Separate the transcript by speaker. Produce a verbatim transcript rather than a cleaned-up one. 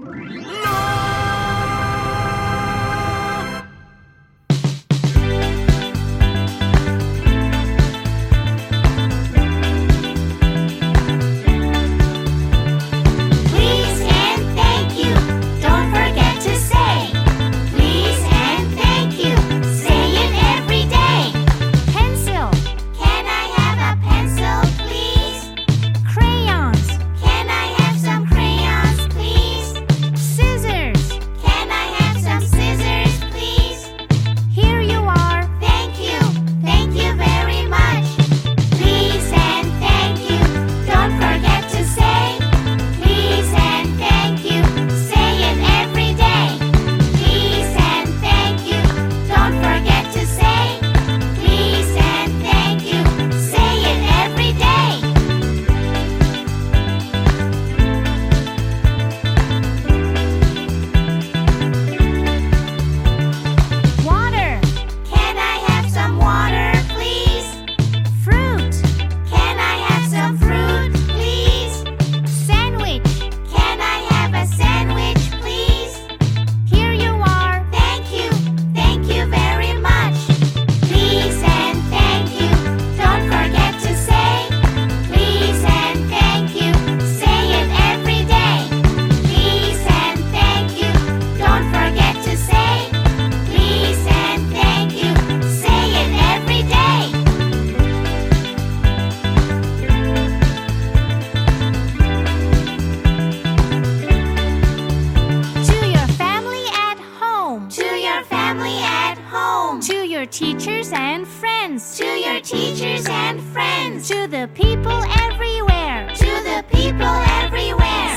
Speaker 1: Please and thank you. Don't forget to say. Please and thank you. Say it every day.
Speaker 2: Pencil,
Speaker 1: Can I have a pencil, please?
Speaker 2: crayons,
Speaker 1: Can I have some crayons, please?
Speaker 2: scissors.
Speaker 1: Can I have some scissors, please?
Speaker 2: Here you are.
Speaker 1: Thank you. Thank you very much. Please and thank you. Don't forget to say. Please and thank you. Say it every day. Please and thank you. Don't forget to say. Please and thank you. Say it every day.
Speaker 2: Water,
Speaker 1: Can I have some water, please?
Speaker 2: fruit,
Speaker 1: Can I have some fruit, please?
Speaker 2: sandwich.
Speaker 1: Can I have a sandwich, please?
Speaker 2: Here you are.
Speaker 1: Thank you. Thank you very much. Please and thank you. Don't forget to say. Please and thank you. Say it every day. Please and thank you. Don't forget to say. Please and thank you. Say it every day.
Speaker 2: To your family at home.
Speaker 1: To your family at home.
Speaker 2: To your teachers and friends.
Speaker 1: To your teachers and friends.
Speaker 2: To the people everywhere.
Speaker 1: To the people everywhere.